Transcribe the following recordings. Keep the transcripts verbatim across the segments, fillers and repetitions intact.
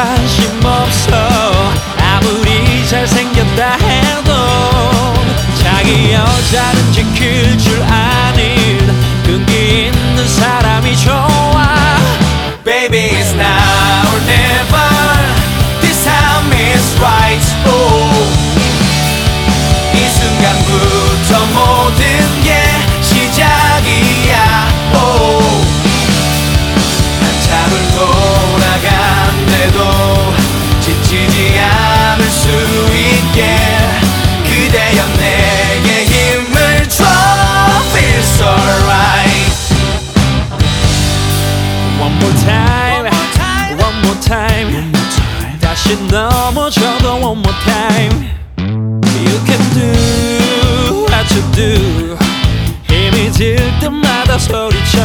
관심 없어. 아무리 잘생겼다 해도 자기 여자는 지킬 줄 아는 끈기 있는 사람이 좋아. Baby it's now or never. This time is right. Oh. 이 순간부터 모든 게 시작이야. Oh. 한참을 돌아간대도 지치지 않을 수 있게 그대여 내게 힘을 줘. Feels alright. One more time, one more time, 다시 넘어져도 one more time. You can do what you do. 힘이 들 때마다 소리쳐.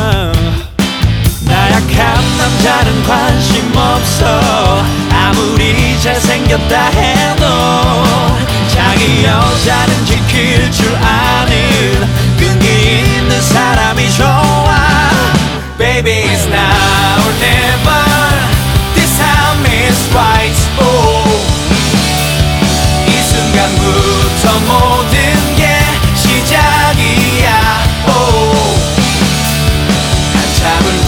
나약한 남자는 관심 없어. 아무리 잘생겼다 해도 자기 여자는 지킬 줄 아는 끈기 있는 사람이 좋아. Baby it's now or never. This time is right. Oh. 이 순간부터 모든 게 시작이야. Oh. 한참을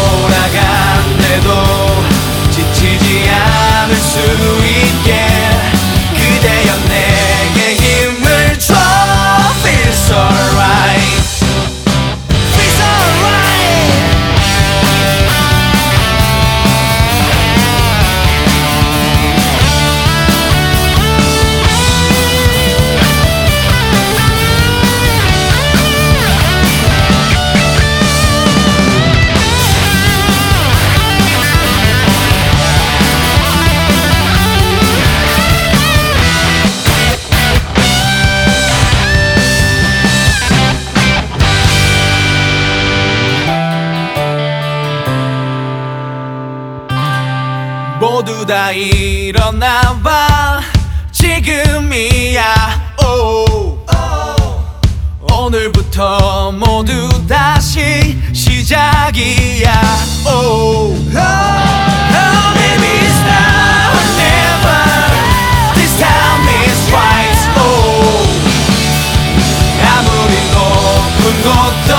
돌아간대도 지치지 않을 수 있게 그대여 내게 힘을 줘. Feels alright. Feels alright. 모두 다 일어나봐. 지금이야. Oh. 오늘부터 모두 다시 시작이야. Oh. Oh, baby it's now or never. This time is right. Oh. 아무리 높은 곳도